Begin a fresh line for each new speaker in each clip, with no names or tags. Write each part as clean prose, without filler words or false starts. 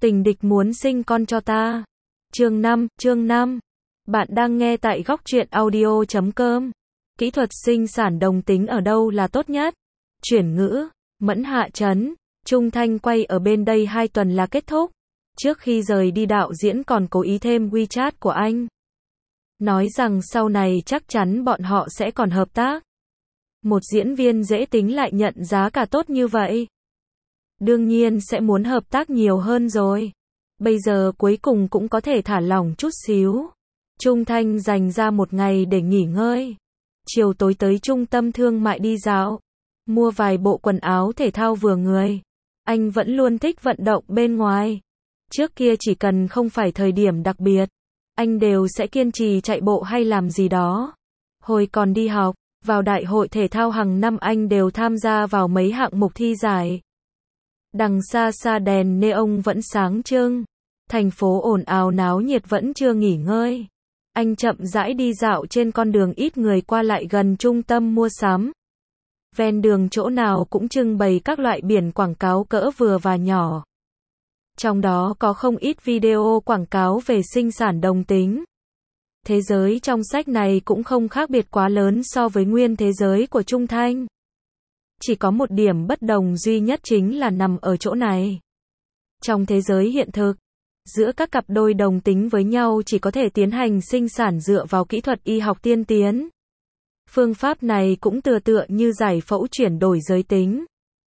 Tình địch muốn sinh con cho ta. Chương 5. Bạn đang nghe tại góc truyện audio.com. Kỹ thuật sinh sản đồng tính ở đâu là tốt nhất? Chuyển ngữ, Mẫn Hạ Trấn, Trung Thanh quay ở bên đây 2 tuần là kết thúc. Trước khi rời đi đạo diễn còn cố ý thêm WeChat của anh. Nói rằng sau này chắc chắn bọn họ sẽ còn hợp tác. Một diễn viên dễ tính lại nhận giá cả tốt như vậy. Đương nhiên sẽ muốn hợp tác nhiều hơn rồi. Bây giờ cuối cùng cũng có thể thả lỏng chút xíu. Trung Thanh dành ra một ngày để nghỉ ngơi. Chiều tối tới trung tâm thương mại đi dạo. Mua vài bộ quần áo thể thao vừa người. Anh vẫn luôn thích vận động bên ngoài. Trước kia chỉ cần không phải thời điểm đặc biệt, anh đều sẽ kiên trì chạy bộ hay làm gì đó. Hồi còn đi học, vào đại hội thể thao hàng năm anh đều tham gia vào mấy hạng mục thi giải. Đằng xa xa đèn neon vẫn sáng trưng. Thành phố ồn ào náo nhiệt vẫn chưa nghỉ ngơi. Anh chậm rãi đi dạo trên con đường ít người qua lại gần trung tâm mua sắm. Ven đường chỗ nào cũng trưng bày các loại biển quảng cáo cỡ vừa và nhỏ. Trong đó có không ít video quảng cáo về sinh sản đồng tính. Thế giới trong sách này cũng không khác biệt quá lớn so với nguyên thế giới của Trung Thanh. Chỉ có một điểm bất đồng duy nhất chính là nằm ở chỗ này. Trong thế giới hiện thực, giữa các cặp đôi đồng tính với nhau chỉ có thể tiến hành sinh sản dựa vào kỹ thuật y học tiên tiến. Phương pháp này cũng tựa như giải phẫu chuyển đổi giới tính.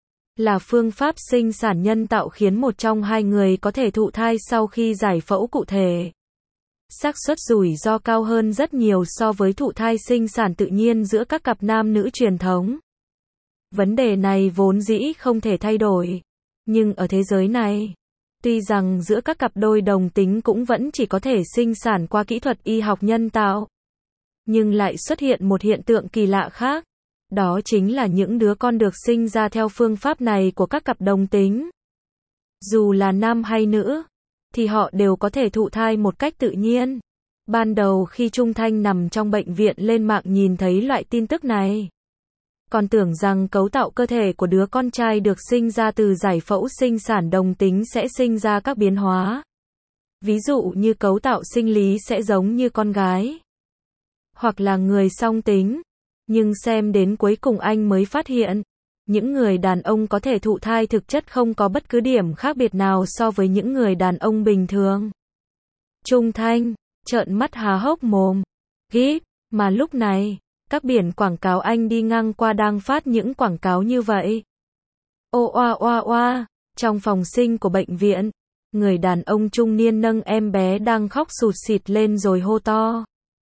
Là phương pháp sinh sản nhân tạo khiến một trong hai người có thể thụ thai sau khi giải phẫu cụ thể. Xác suất rủi ro cao hơn rất nhiều so với thụ thai sinh sản tự nhiên giữa các cặp nam nữ truyền thống. Vấn đề này vốn dĩ không thể thay đổi. Nhưng ở thế giới này, tuy rằng giữa các cặp đôi đồng tính cũng vẫn chỉ có thể sinh sản qua kỹ thuật y học nhân tạo, nhưng lại xuất hiện một hiện tượng kỳ lạ khác. Đó chính là những đứa con được sinh ra theo phương pháp này của các cặp đồng tính. Dù là nam hay nữ, thì họ đều có thể thụ thai một cách tự nhiên. Ban đầu khi Trung Thanh nằm trong bệnh viện lên mạng nhìn thấy loại tin tức này, còn tưởng rằng cấu tạo cơ thể của đứa con trai được sinh ra từ giải phẫu sinh sản đồng tính sẽ sinh ra các biến hóa. Ví dụ như cấu tạo sinh lý sẽ giống như con gái, hoặc là người song tính. Nhưng xem đến cuối cùng anh mới phát hiện, những người đàn ông có thể thụ thai thực chất không có bất cứ điểm khác biệt nào so với những người đàn ông bình thường. Trung Thanh trợn mắt há hốc mồm. Gíp, mà lúc này, các biển quảng cáo anh đi ngang qua đang phát những quảng cáo như vậy. Ô oa oa oa, trong phòng sinh của bệnh viện, người đàn ông trung niên nâng em bé đang khóc sụt sịt lên rồi hô to.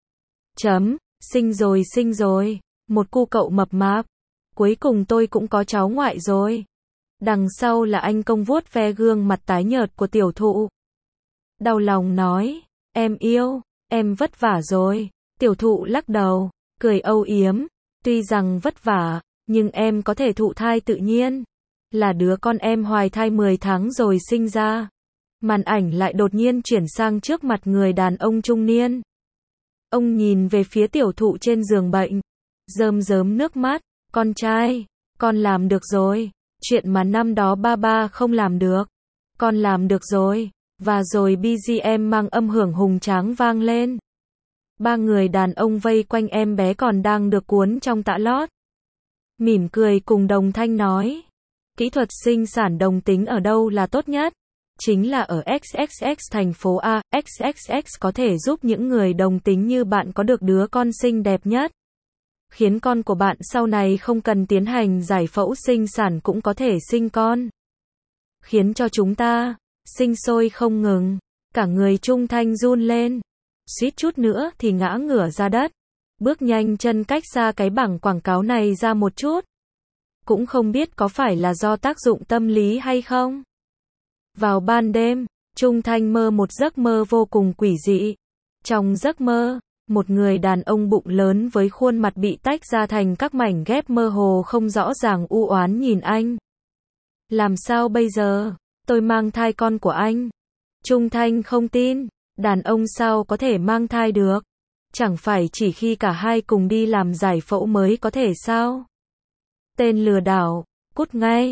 Sinh rồi, một cu cậu mập mạp. Cuối cùng tôi cũng có cháu ngoại rồi. Đằng sau là anh công vuốt ve gương mặt tái nhợt của tiểu thụ. Đau lòng nói, em yêu, em vất vả rồi. Tiểu thụ lắc đầu, cười âu yếm. Tuy rằng vất vả, nhưng em có thể thụ thai tự nhiên. Là đứa con em hoài thai 10 tháng rồi sinh ra. Màn ảnh lại đột nhiên chuyển sang trước mặt người đàn ông trung niên. Ông nhìn về phía tiểu thụ trên giường bệnh, rơm rớm nước mắt. Con trai, con làm được rồi. Chuyện mà năm đó ba không làm được, con làm được rồi. Và rồi BGM mang âm hưởng hùng tráng vang lên. 3 người đàn ông vây quanh em bé còn đang được cuốn trong tã lót. Mỉm cười cùng đồng thanh nói, kỹ thuật sinh sản đồng tính ở đâu là tốt nhất? Chính là ở XXX thành phố A. XXX có thể giúp những người đồng tính như bạn có được đứa con xinh đẹp nhất. Khiến con của bạn sau này không cần tiến hành giải phẫu sinh sản cũng có thể sinh con. Khiến cho chúng ta sinh sôi không ngừng. Cả người Trung Thanh run lên, suýt chút nữa thì ngã ngửa ra đất. Bước nhanh chân cách xa cái bảng quảng cáo này ra một chút. Cũng không biết có phải là do tác dụng tâm lý hay không. Vào ban đêm, Trung Thanh mơ một giấc mơ vô cùng quỷ dị. Trong giấc mơ, một người đàn ông bụng lớn với khuôn mặt bị tách ra thành các mảnh ghép mơ hồ không rõ ràng u oán nhìn anh. Làm sao bây giờ? Tôi mang thai con của anh. Trung Thanh không tin. Đàn ông sao có thể mang thai được? Chẳng phải chỉ khi cả hai cùng đi làm giải phẫu mới có thể sao? Tên lừa đảo, cút ngay.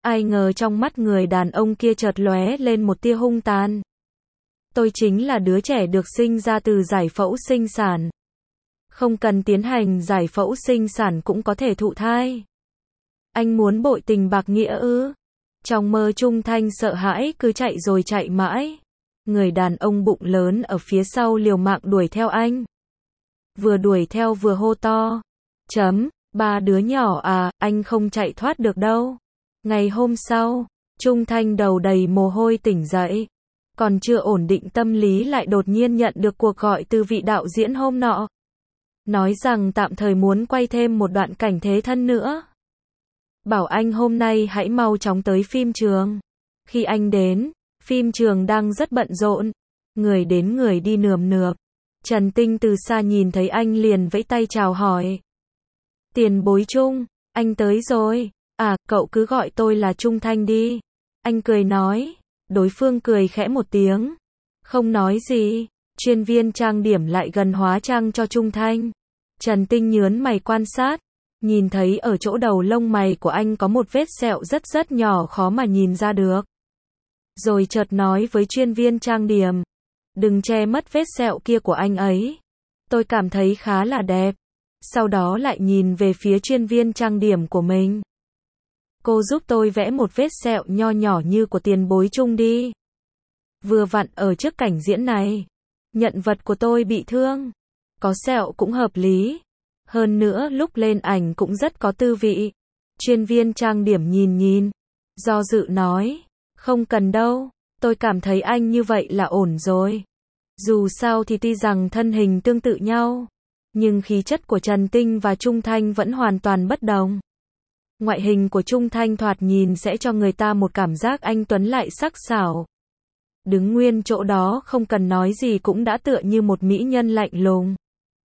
Ai ngờ trong mắt người đàn ông kia chợt lóe lên một tia hung tàn. Tôi chính là đứa trẻ được sinh ra từ giải phẫu sinh sản. Không cần tiến hành giải phẫu sinh sản cũng có thể thụ thai. Anh muốn bội tình bạc nghĩa ư? Trong mơ Trung Thanh sợ hãi cứ chạy rồi chạy mãi. Người đàn ông bụng lớn ở phía sau liều mạng đuổi theo anh. Vừa đuổi theo vừa hô to. Ba đứa nhỏ à, anh không chạy thoát được đâu. Ngày hôm sau, Trung Thanh đầu đầy mồ hôi tỉnh dậy. Còn chưa ổn định tâm lý lại đột nhiên nhận được cuộc gọi từ vị đạo diễn hôm nọ. Nói rằng tạm thời muốn quay thêm một đoạn cảnh thế thân nữa. Bảo anh hôm nay hãy mau chóng tới phim trường. Khi anh đến, phim trường đang rất bận rộn. Người đến người đi nườm nượp. Trần Tinh từ xa nhìn thấy anh liền vẫy tay chào hỏi. Tiền bối Trung, anh tới rồi. À, cậu cứ gọi tôi là Trung Thanh đi. Anh cười nói. Đối phương cười khẽ một tiếng. Không nói gì. Chuyên viên trang điểm lại gần hóa trang cho Trung Thanh. Trần Tinh nhớn mày quan sát. Nhìn thấy ở chỗ đầu lông mày của anh có một vết sẹo rất nhỏ khó mà nhìn ra được. Rồi chợt nói với chuyên viên trang điểm. Đừng che mất vết sẹo kia của anh ấy. Tôi cảm thấy khá là đẹp. Sau đó lại nhìn về phía chuyên viên trang điểm của mình. Cô giúp tôi vẽ một vết sẹo nho nhỏ như của tiền bối Trung đi. Vừa vặn ở trước cảnh diễn này. Nhận vật của tôi bị thương. Có sẹo cũng hợp lý. Hơn nữa lúc lên ảnh cũng rất có tư vị. Chuyên viên trang điểm nhìn. Do dự nói. Không cần đâu. Tôi cảm thấy anh như vậy là ổn rồi. Dù sao thì tuy rằng thân hình tương tự nhau. Nhưng khí chất của Trần Tinh và Trung Thanh vẫn hoàn toàn bất đồng. Ngoại hình của Trung Thanh thoạt nhìn sẽ cho người ta một cảm giác anh tuấn lại sắc sảo. Đứng nguyên chỗ đó không cần nói gì cũng đã tựa như một mỹ nhân lạnh lùng.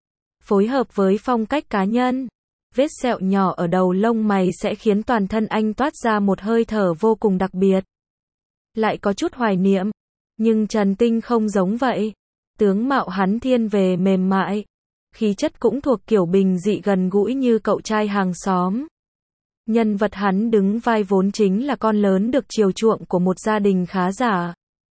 Phối hợp với phong cách cá nhân, vết sẹo nhỏ ở đầu lông mày sẽ khiến toàn thân anh toát ra một hơi thở vô cùng đặc biệt. Lại có chút hoài niệm, nhưng Trần Tinh không giống vậy. Tướng mạo hắn thiên về mềm mại, khí chất cũng thuộc kiểu bình dị gần gũi như cậu trai hàng xóm. Nhân vật hắn đứng vai vốn chính là con lớn được chiều chuộng của một gia đình khá giả.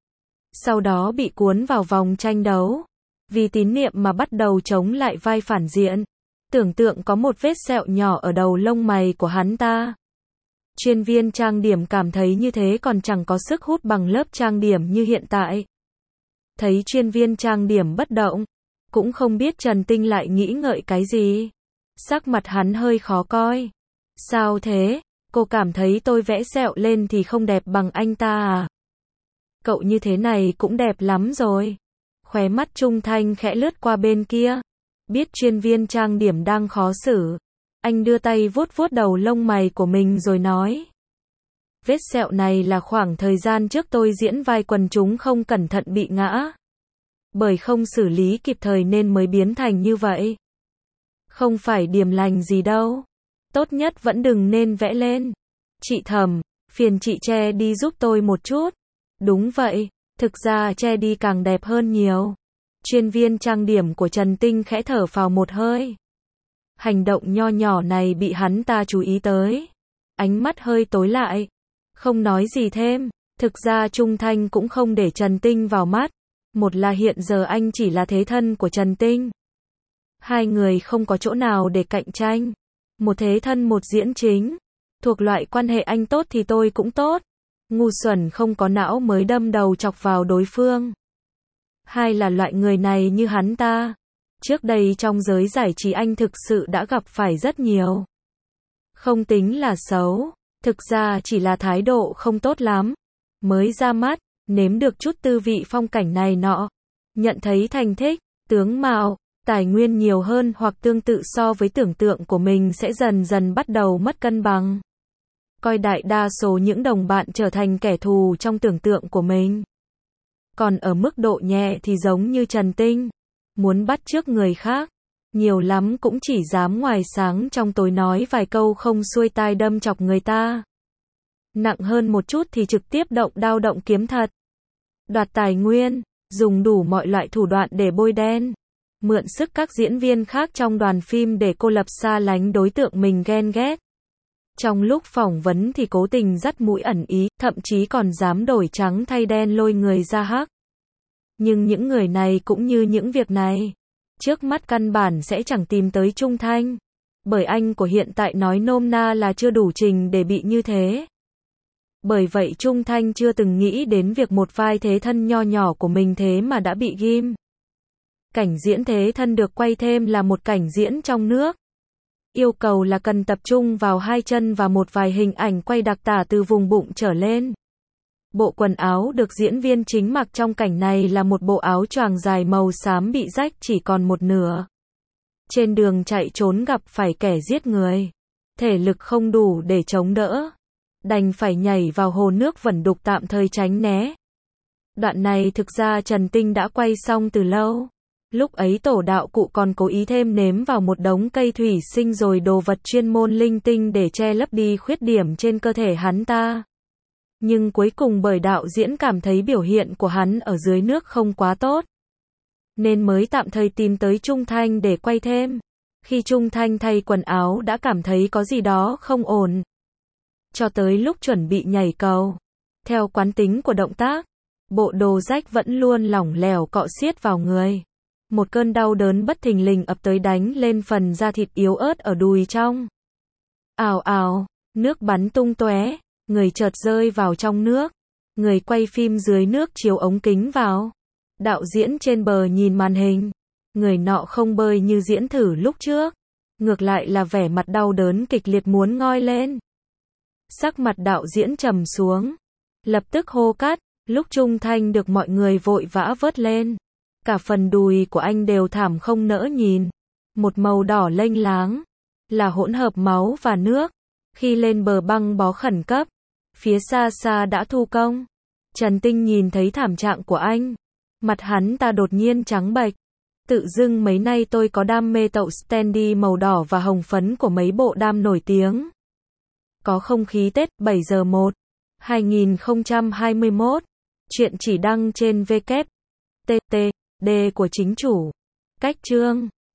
Sau đó bị cuốn vào vòng tranh đấu. Vì tín niệm mà bắt đầu chống lại vai phản diện. Tưởng tượng có một vết sẹo nhỏ ở đầu lông mày của hắn ta. Chuyên viên trang điểm cảm thấy như thế còn chẳng có sức hút bằng lớp trang điểm như hiện tại. Thấy chuyên viên trang điểm bất động, cũng không biết Trần Tinh lại nghĩ ngợi cái gì. Sắc mặt hắn hơi khó coi. Sao thế? Cô cảm thấy tôi vẽ sẹo lên thì không đẹp bằng anh ta à? Cậu như thế này cũng đẹp lắm rồi. Khóe mắt Trung Thanh khẽ lướt qua bên kia. Biết chuyên viên trang điểm đang khó xử. Anh đưa tay vuốt đầu lông mày của mình rồi nói. Vết sẹo này là khoảng thời gian trước tôi diễn vai quần chúng không cẩn thận bị ngã. Bởi không xử lý kịp thời nên mới biến thành như vậy. Không phải điềm lành gì đâu. Tốt nhất vẫn đừng nên vẽ lên. Chị Thẩm, phiền chị che đi giúp tôi một chút. Đúng vậy, thực ra che đi càng đẹp hơn nhiều. Chuyên viên trang điểm của Trần Tinh khẽ thở phào một hơi. Hành động nho nhỏ này bị hắn ta chú ý tới. Ánh mắt hơi tối lại. Không nói gì thêm. Thực ra Trung Thanh cũng không để Trần Tinh vào mắt. Một là hiện giờ anh chỉ là thế thân của Trần Tinh. Hai người không có chỗ nào để cạnh tranh. Một thế thân một diễn chính. Thuộc loại quan hệ anh tốt thì tôi cũng tốt. Ngu xuẩn không có não mới đâm đầu chọc vào đối phương. Hai là loại người này như hắn ta. Trước đây trong giới giải trí anh thực sự đã gặp phải rất nhiều. Không tính là xấu. Thực ra chỉ là thái độ không tốt lắm. Mới ra mắt, nếm được chút tư vị phong cảnh này nọ. Nhận thấy thành thích, tướng mạo, tài nguyên nhiều hơn hoặc tương tự so với tưởng tượng của mình sẽ dần dần bắt đầu mất cân bằng. Coi đại đa số những đồng bạn trở thành kẻ thù trong tưởng tượng của mình. Còn ở mức độ nhẹ thì giống như Trần Tinh. Muốn bắt chước người khác. Nhiều lắm cũng chỉ dám ngoài sáng trong tối nói vài câu không xuôi tai đâm chọc người ta. Nặng hơn một chút thì trực tiếp động đao động kiếm thật. Đoạt tài nguyên, dùng đủ mọi loại thủ đoạn để bôi đen. Mượn sức các diễn viên khác trong đoàn phim để cô lập xa lánh đối tượng mình ghen ghét. Trong lúc phỏng vấn thì cố tình dắt mũi ẩn ý, thậm chí còn dám đổi trắng thay đen lôi người ra hắc. Nhưng những người này cũng như những việc này, trước mắt căn bản sẽ chẳng tìm tới Trung Thanh. Bởi anh của hiện tại nói nôm na là chưa đủ trình để bị như thế. Bởi vậy Trung Thanh chưa từng nghĩ đến việc một vai thế thân nho nhỏ của mình thế mà đã bị ghim. Cảnh diễn thế thân được quay thêm là một cảnh diễn trong nước. Yêu cầu là cần tập trung vào hai chân và một vài hình ảnh quay đặc tả từ vùng bụng trở lên. Bộ quần áo được diễn viên chính mặc trong cảnh này là một bộ áo choàng dài màu xám bị rách chỉ còn một nửa. Trên đường chạy trốn gặp phải kẻ giết người. Thể lực không đủ để chống đỡ. Đành phải nhảy vào hồ nước vẩn đục tạm thời tránh né. Đoạn này thực ra Trần Tinh đã quay xong từ lâu. Lúc ấy tổ đạo cụ còn cố ý thêm nếm vào một đống cây thủy sinh rồi đồ vật chuyên môn linh tinh để che lấp đi khuyết điểm trên cơ thể hắn ta. Nhưng cuối cùng bởi đạo diễn cảm thấy biểu hiện của hắn ở dưới nước không quá tốt, nên mới tạm thời tìm tới Trung Thanh để quay thêm. Khi Trung Thanh thay quần áo đã cảm thấy có gì đó không ổn. Cho tới lúc chuẩn bị nhảy cầu, theo quán tính của động tác, bộ đồ rách vẫn luôn lỏng lẻo cọ xiết vào người. Một cơn đau đớn bất thình lình ập tới đánh lên phần da thịt yếu ớt ở đùi trong. Ào ào, nước bắn tung tóe, người chợt rơi vào trong nước. Người quay phim dưới nước chiếu ống kính vào. Đạo diễn trên bờ nhìn màn hình. Người nọ không bơi như diễn thử lúc trước. Ngược lại là vẻ mặt đau đớn kịch liệt muốn ngoi lên. Sắc mặt đạo diễn trầm xuống. Lập tức hô cắt. Lúc Trung Thanh được mọi người vội vã vớt lên. Cả phần đùi của anh đều thảm không nỡ nhìn. Một màu đỏ lênh láng. Là hỗn hợp máu và nước. Khi lên bờ băng bó khẩn cấp, phía xa xa đã thu công. Trần Tinh nhìn thấy thảm trạng của anh. Mặt hắn ta đột nhiên trắng bệch. Tự dưng mấy nay tôi có đam mê tậu standee màu đỏ và hồng phấn của mấy bộ đam nổi tiếng. Có không khí Tết 7 giờ 1 2021. Chuyện chỉ đăng trên WTTD của chính chủ. Cách chương